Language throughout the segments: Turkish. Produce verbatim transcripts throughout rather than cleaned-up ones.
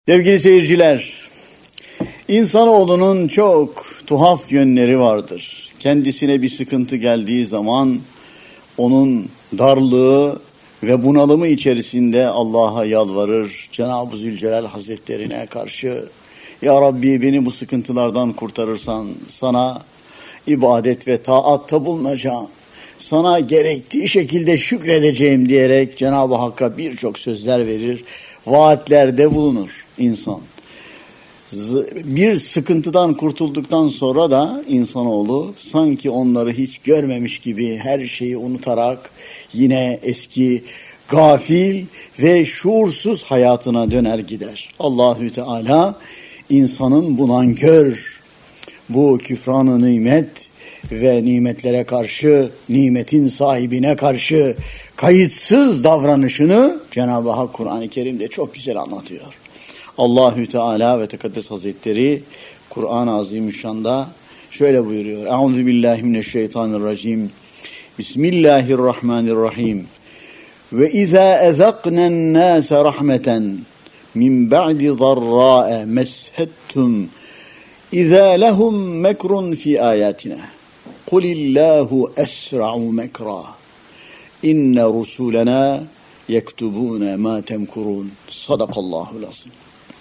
Sevgili seyirciler, insanoğlunun çok tuhaf yönleri vardır. Kendisine bir sıkıntı geldiği zaman onun darlığı ve bunalımı içerisinde Allah'a yalvarır. Cenab-ı Zülcelal Hazretlerine karşı, Ya Rabbi beni bu sıkıntılardan kurtarırsan sana ibadet ve taatta bulunacağım. Sana gerektiği şekilde şükredeceğim diyerek Cenab-ı Hakk'a birçok sözler verir, vaatlerde bulunur insan. Bir sıkıntıdan kurtulduktan sonra da insanoğlu sanki onları hiç görmemiş gibi her şeyi unutarak yine eski gafil ve şuursuz hayatına döner gider. Allahü Teala insanın bu nankör, bu küfran-ı nimet ve nimetlere karşı, nimetin sahibine karşı kayıtsız davranışını Cenab-ı Hak Kur'an-ı Kerim'de çok güzel anlatıyor. Allahü Teala ve Tekaddes Hazretleri Kur'an-ı Azimüşşan'da şöyle buyuruyor. Euzubillahimineşşeytanirracim. Bismillahirrahmanirrahim. Ve izâ ezaknen nâse rahmeten min ba'di zarrâe meshettum izâ lehum mekrun fi âyâtina. Kulillahu esra'u mekra. İnne rusulena yektubune ma temkurun. Sadakallahul azim.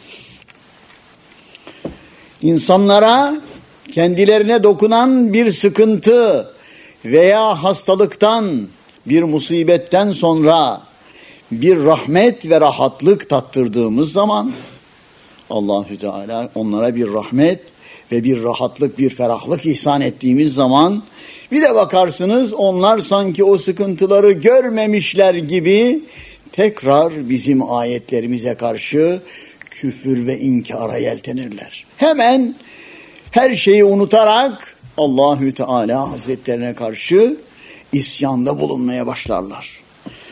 İnsanlara kendilerine dokunan bir sıkıntı veya hastalıktan, bir musibetten sonra bir rahmet ve rahatlık tattırdığımız zaman Allahü Teala onlara bir rahmet ve bir rahatlık, bir ferahlık ihsan ettiğimiz zaman bir de bakarsınız onlar sanki o sıkıntıları görmemişler gibi tekrar bizim ayetlerimize karşı küfür ve inkara yeltenirler. Hemen her şeyi unutarak Allahü Teala Hazretlerine karşı isyanda bulunmaya başlarlar.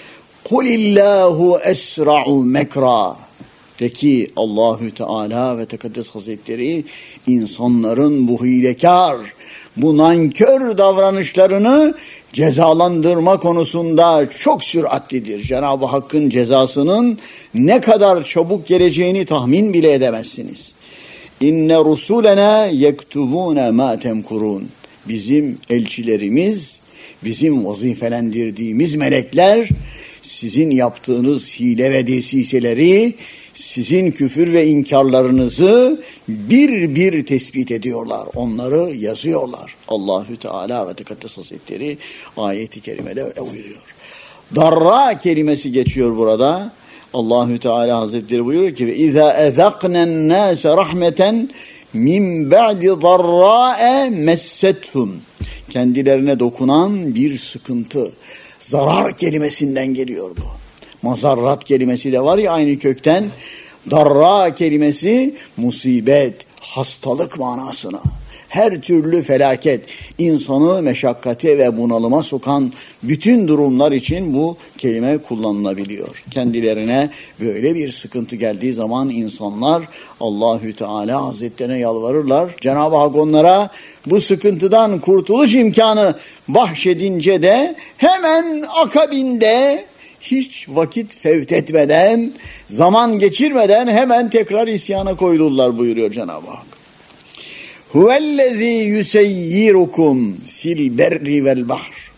Kulillahu esra'u mekra. De ki Allahü Teala ve Tekaddes Hazretleri insanların bu hilekar, bu nankör davranışlarını cezalandırma konusunda çok süratlidir. Cenab-ı Hakk'ın cezasının ne kadar çabuk geleceğini tahmin bile edemezsiniz. İnne rusulena yektubune ma temkurun. Bizim elçilerimiz, bizim vazifelendirdiğimiz melekler sizin yaptığınız hile ve desiseleri, sizin küfür ve inkarlarınızı bir bir tespit ediyorlar. Onları yazıyorlar. Allahü Teala ve Tekaddes Hazretleri ayet-i kerimede öyle buyuruyor. Darra kelimesi geçiyor burada. Allahü Teala Hazretleri buyuruyor ki: "İza ezaknen nase rahmeten min ba'di darra'e messethum." Kendilerine dokunan bir sıkıntı. Zarar kelimesinden geliyor bu. Mazarrat kelimesi de var ya aynı kökten. Darra kelimesi musibet, hastalık manasına. Her türlü felaket, insanı meşakkate ve bunalıma sokan bütün durumlar için bu kelime kullanılabiliyor. Kendilerine böyle bir sıkıntı geldiği zaman insanlar Allahü Teala Hazretlerine yalvarırlar. Cenab-ı Hak onlara bu sıkıntıdan kurtuluş imkanı bahşedince de hemen akabinde hiç vakit fevt etmeden, zaman geçirmeden hemen tekrar isyana koyulurlar buyuruyor Cenab-ı Hak. Huvellezî yuseyyirukum fil berri vel bahr.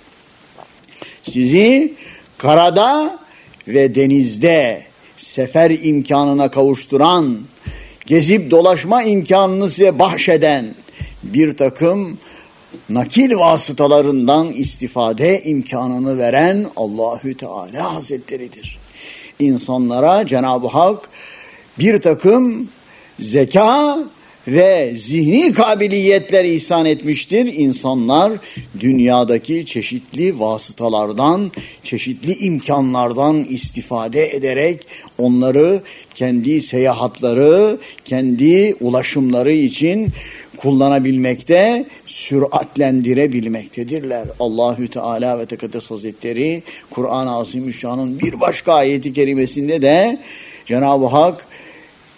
Sizi karada ve denizde sefer imkanına kavuşturan, gezip dolaşma imkanını size bahşeden bir takım nakil vasıtalarından istifade imkanını veren Allahü Teala Hazretleridir. İnsanlara Cenab-ı Hak bir takım zeka ve zihni kabiliyetler ihsan etmiştir. İnsanlar dünyadaki çeşitli vasıtalardan, çeşitli imkanlardan istifade ederek onları kendi seyahatları, kendi ulaşımları için kullanabilmekte, süratlendirebilmektedirler. Allahü Teala ve Tekaddes Hazretleri Kur'an-ı Azimüşşan'ın bir başka ayeti kerimesinde de Cenab-ı Hak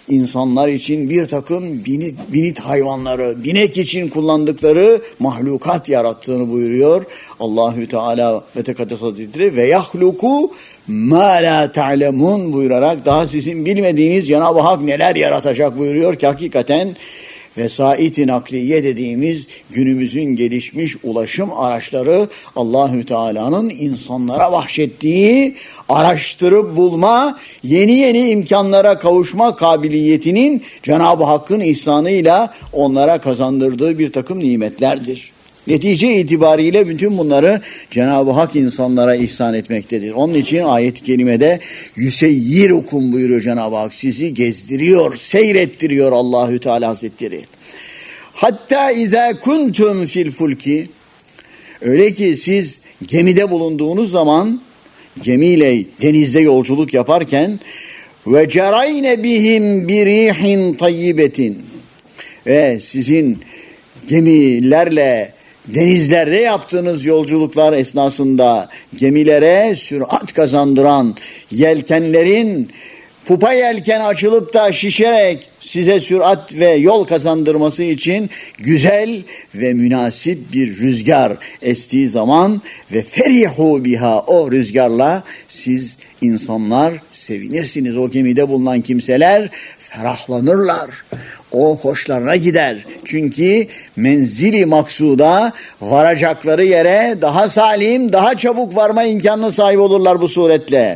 insanlar için bir takım binit, binit hayvanları, binek için kullandıkları mahlukat yarattığını buyuruyor Allahü Teala ve Tekaddes Hazretleri. Ve yahluku ma la ta'lemun buyurarak daha sizin bilmediğiniz Cenab-ı Hak neler yaratacak buyuruyor ki hakikaten vesait-i nakliye dediğimiz günümüzün gelişmiş ulaşım araçları Allahü Teala'nın insanlara bahşettiği araştırıp bulma, yeni yeni imkanlara kavuşma kabiliyetinin Cenab-ı Hakk'ın ihsanıyla onlara kazandırdığı bir takım nimetlerdir. Netice itibariyle bütün bunları Cenab-ı Hak insanlara ihsan etmektedir. Onun için ayet-i kerimede yüseyyirukum buyuruyor Cenab-ı Hak. Sizi gezdiriyor, seyrettiriyor Allahü Teala Hazretleri. Hatta izâ kuntum fil fulki, öyle ki siz gemide bulunduğunuz zaman, gemiyle denizde yolculuk yaparken ve cerayne bihim birihin tayyibetin, ve sizin gemilerle denizlerde yaptığınız yolculuklar esnasında gemilere sürat kazandıran yelkenlerin pupa yelken açılıp da şişerek size sürat ve yol kazandırması için güzel ve münasip bir rüzgar estiği zaman ve ferihu biha, o rüzgarla siz insanlar sevinirsiniz. O gemide bulunan kimseler ferahlanırlar. O hoşlarına gider. Çünkü menzili maksuda, varacakları yere daha salim, daha çabuk varma imkanına sahip olurlar bu suretle.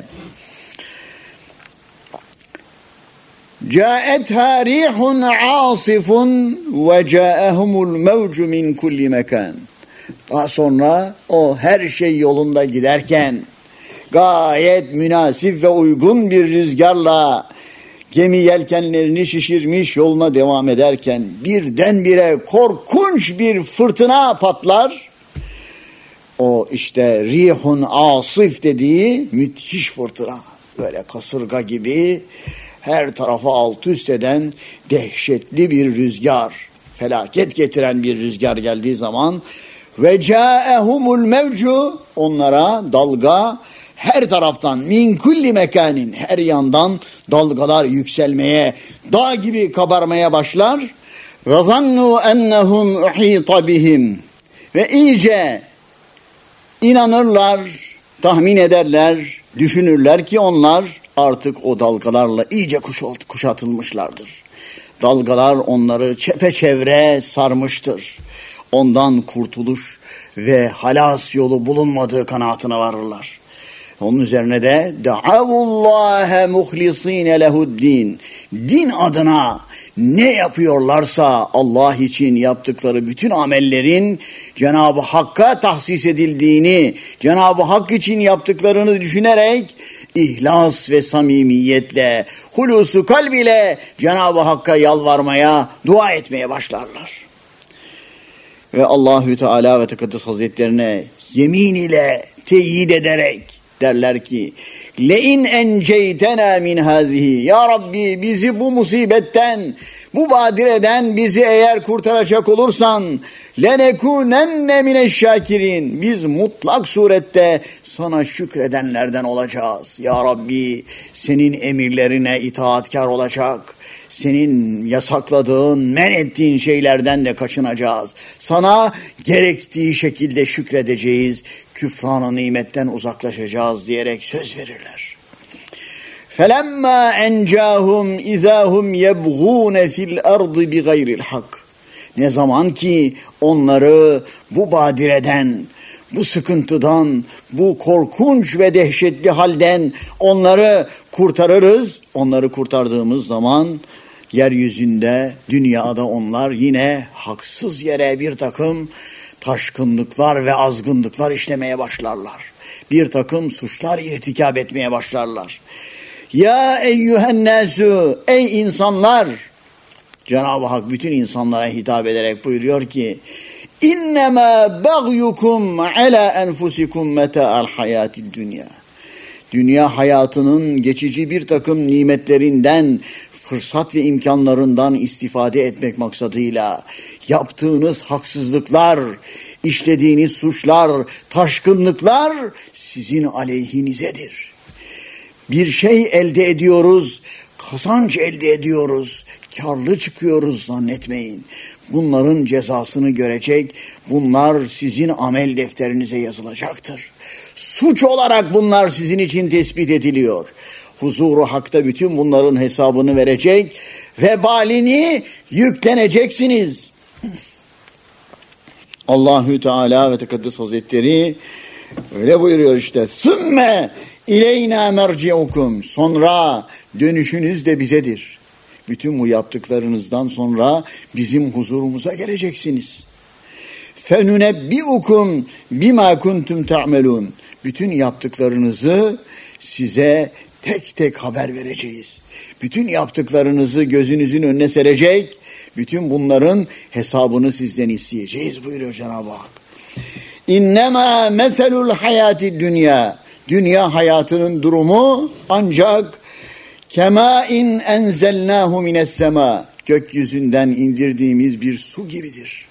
Câetha rihun âsifun ve câehumul mevcu min kulli mekan. Daha sonra o her şey yolunda giderken gayet münasip ve uygun bir rüzgarla gemi yelkenlerini şişirmiş yoluna devam ederken birdenbire korkunç bir fırtına patlar. O işte rihun asif dediği müthiş fırtına. Böyle kasırga gibi her tarafı alt üst eden dehşetli bir rüzgar. Felaket getiren bir rüzgar geldiği zaman ve câehumul mevcu, onlara dalga her taraftan, min kulli mekanin, her yandan dalgalar yükselmeye, dağ gibi kabarmaya başlar. Ve zannu ennehum uhita bihim, ve iyice inanırlar, tahmin ederler, düşünürler ki onlar artık o dalgalarla iyice kuşatılmışlardır. Dalgalar onları çepeçevre sarmıştır. Ondan kurtuluş ve halas yolu bulunmadığı kanaatine varırlar. Onun üzerine de da'avullâhe muhlisîne lehuddin, din adına ne yapıyorlarsa Allah için yaptıkları bütün amellerin Cenab-ı Hakk'a tahsis edildiğini, Cenab-ı Hak için yaptıklarını düşünerek ihlas ve samimiyetle, hulusu kalb ile Cenab-ı Hakk'a yalvarmaya, dua etmeye başlarlar. Ve Allahü Teala ve Tekaddes Hazretlerine yemin ile teyit ederek derler ki le'in enceytena min hazihi, ya Rabbi bizi bu musibetten, bu badireden bizi eğer kurtaracak olursan lenekunenne mineşşakirin, biz mutlak surette sana şükredenlerden olacağız. Ya Rabbi senin emirlerine itaatkar olacak, senin yasakladığın, men ettiğin şeylerden de kaçınacağız. Sana gerektiği şekilde şükredeceğiz, küfran-ı nimetten uzaklaşacağız diyerek söz verirler. فَلَمَّا اَنْجَاهُمْ اِذَا هُمْ يَبْغُونَ فِي الْأَرْضِ بِغَيْرِ الْحَقِّ. Ne zaman ki onları bu badireden, bu sıkıntıdan, bu korkunç ve dehşetli halden onları kurtarırız. Onları kurtardığımız zaman yeryüzünde, dünyada onlar yine haksız yere bir takım taşkınlıklar ve azgınlıklar işlemeye başlarlar. Bir takım suçlar irtikab etmeye başlarlar. Ya eyyühen nâsû, ey insanlar! Cenab-ı Hak bütün insanlara hitap ederek buyuruyor ki İnnemâ bagyukum alâ enfusikum meta'al hayâtid dünya. Dünya hayatının geçici bir takım nimetlerinden, fırsat ve imkanlarından istifade etmek maksadıyla yaptığınız haksızlıklar, işlediğiniz suçlar, taşkınlıklar sizin aleyhinizedir. Bir şey elde ediyoruz, kazanç elde ediyoruz, karlı çıkıyoruz zannetmeyin. Bunların cezasını görecek, bunlar sizin amel defterinize yazılacaktır. Suç olarak bunlar sizin için tespit ediliyor. Huzuru hakta bütün bunların hesabını verecek, vebalini yükleneceksiniz. Allahü Teala ve Tekaddes Hazretleri öyle buyuruyor işte. Sümme ileyna merci'ukum. Sonra dönüşünüz de bizedir. Bütün bu yaptıklarınızdan sonra bizim huzurumuza geleceksiniz. Fenunebbi'ukum bima kuntum ta'melun. Bütün yaptıklarınızı size tek tek haber vereceğiz. Bütün yaptıklarınızı gözünüzün önüne serecek, bütün bunların hesabını sizden isteyeceğiz buyuruyor Cenab-ı Hak. İnnemâ meselul hayâti dünya. Dünya hayatının durumu ancak kemâin enzelnâhu minessemâ. Gökyüzünden indirdiğimiz bir su gibidir.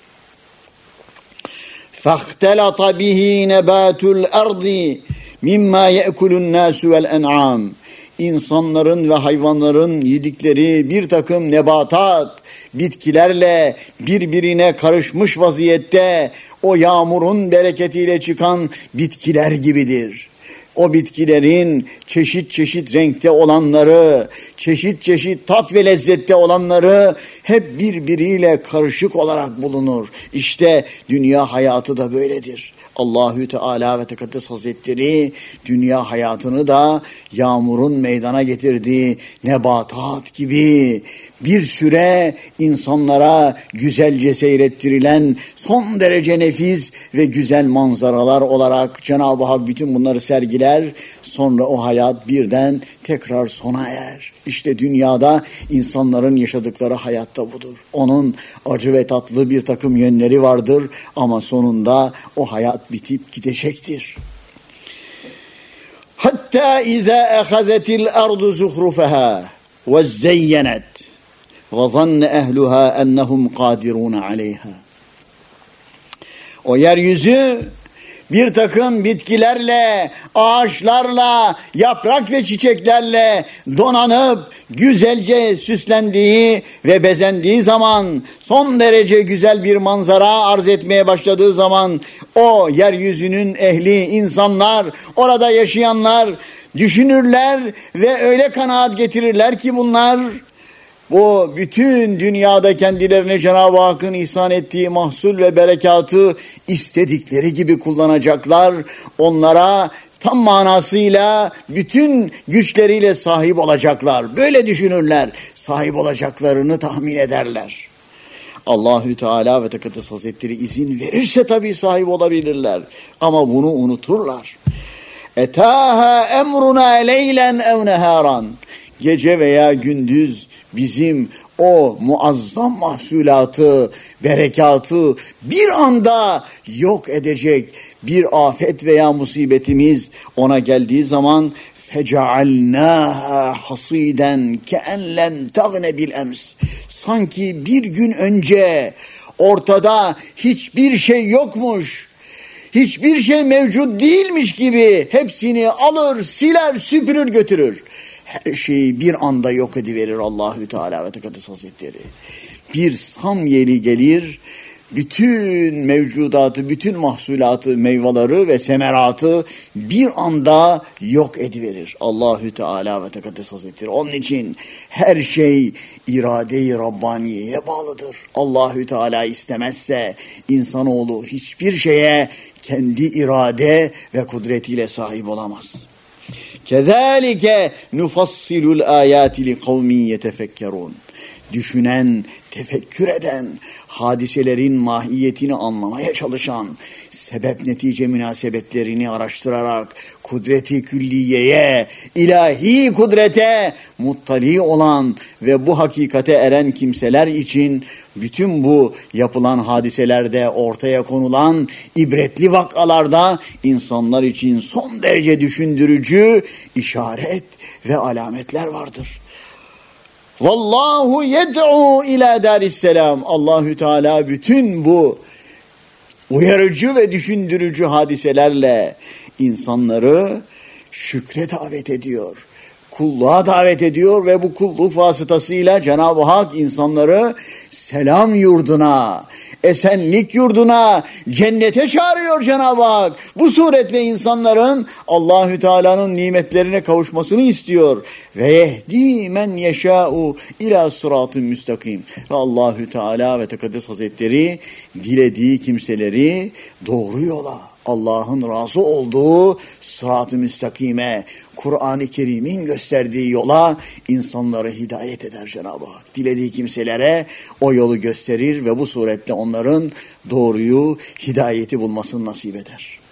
فَاخْتَلَطَ بِهِ نَبَاتُ الْأَرْضِ مِمَّا يَأْكُلُ النَّاسُ وَالْاَنْعَامِ. İnsanların ve hayvanların yedikleri bir takım nebatat, bitkilerle birbirine karışmış vaziyette o yağmurun bereketiyle çıkan bitkiler gibidir. O bitkilerin çeşit çeşit renkte olanları, çeşit çeşit tat ve lezzette olanları hep birbiriyle karışık olarak bulunur. İşte dünya hayatı da böyledir. Allahü Teala ve Tekaddes Hazretleri dünya hayatını da yağmurun meydana getirdiği nebatat gibi bir süre insanlara güzelce seyrettirilen son derece nefis ve güzel manzaralar olarak Cenab-ı Hak bütün bunları sergiler. Sonra o hayat birden tekrar sona erer. İşte dünyada insanların yaşadıkları hayatta budur. Onun acı ve tatlı bir takım yönleri vardır ama sonunda o hayat bitip gidecektir. Hatta iza ahazetil ardu zuhrufaha ve zeyyenet ve zanne ehluha ennehum kadirun aleyha. O yeryüzü bir takım bitkilerle, ağaçlarla, yaprak ve çiçeklerle donanıp güzelce süslendiği ve bezendiği zaman, son derece güzel bir manzara arz etmeye başladığı zaman o yeryüzünün ehli insanlar, orada yaşayanlar düşünürler ve öyle kanaat getirirler ki bunlar bu bütün dünyada kendilerine Cenab-ı Hakk'ın ihsan ettiği mahsul ve berekatı istedikleri gibi kullanacaklar. Onlara tam manasıyla bütün güçleriyle sahip olacaklar. Böyle düşünürler. Sahip olacaklarını tahmin ederler. Allahü Teala ve Tekaddes Hazretleri izin verirse tabii sahip olabilirler. Ama bunu unuturlar. Etâhâ emruna leylen ev neharan. Gece veya gündüz bizim o muazzam mahsulatı, berekatı bir anda yok edecek bir afet veya musibetimiz ona geldiği zaman fecealnâhâ hasîden ke'en lem tegne bil ems. Sanki bir gün önce ortada hiçbir şey yokmuş, hiçbir şey mevcut değilmiş gibi hepsini alır, siler, süpürür, götürür. Her şeyi bir anda yok ediverir Allahü Teala ve Tekaddes Hazretleri. Bir sam yeli gelir, bütün mevcudatı, bütün mahsulatı, meyveleri ve semeratı bir anda yok ediverir Allahü Teala ve Tekaddes Hazretleri. Onun için her şey irade-i Rabbaniye'ye bağlıdır. Allahü Teala istemezse insanoğlu hiçbir şeye kendi irade ve kudretiyle sahip olamaz. Kezalike nufassilul ayati li kavmin yetefekkerun. Düşünen, tefekkür eden, hadiselerin mahiyetini anlamaya çalışan, sebep netice münasebetlerini araştırarak kudreti külliyeye, ilahi kudrete muttali olan ve bu hakikate eren kimseler için bütün bu yapılan hadiselerde ortaya konulan ibretli vakalarda insanlar için son derece düşündürücü işaret ve alametler vardır. Vallahu yed'u ila darisselam. Allahü Teala bütün bu uyarıcı ve düşündürücü hadiselerle insanları şükre davet ediyor. kulluğa davet ediyor ve bu kulluk vasıtasıyla Cenab-ı Hak insanları selam yurduna, esenlik yurduna, cennete çağırıyor Cenab-ı Hak. Bu suretle insanların Allahü Teala'nın nimetlerine kavuşmasını istiyor. Ve yehdi men yeşâ'u ila sıratın müstakim. Ve Allahü Teala ve Tekaddes Hazretleri dilediği kimseleri doğru yola, Allah'ın razı olduğu sırat-ı müstakime, Kur'an-ı Kerim'in gösterdiği yola insanları hidayet eder Cenab-ı Hak. Dilediği kimselere o yolu gösterir ve bu suretle onların doğruyu, hidayeti bulmasını nasip eder.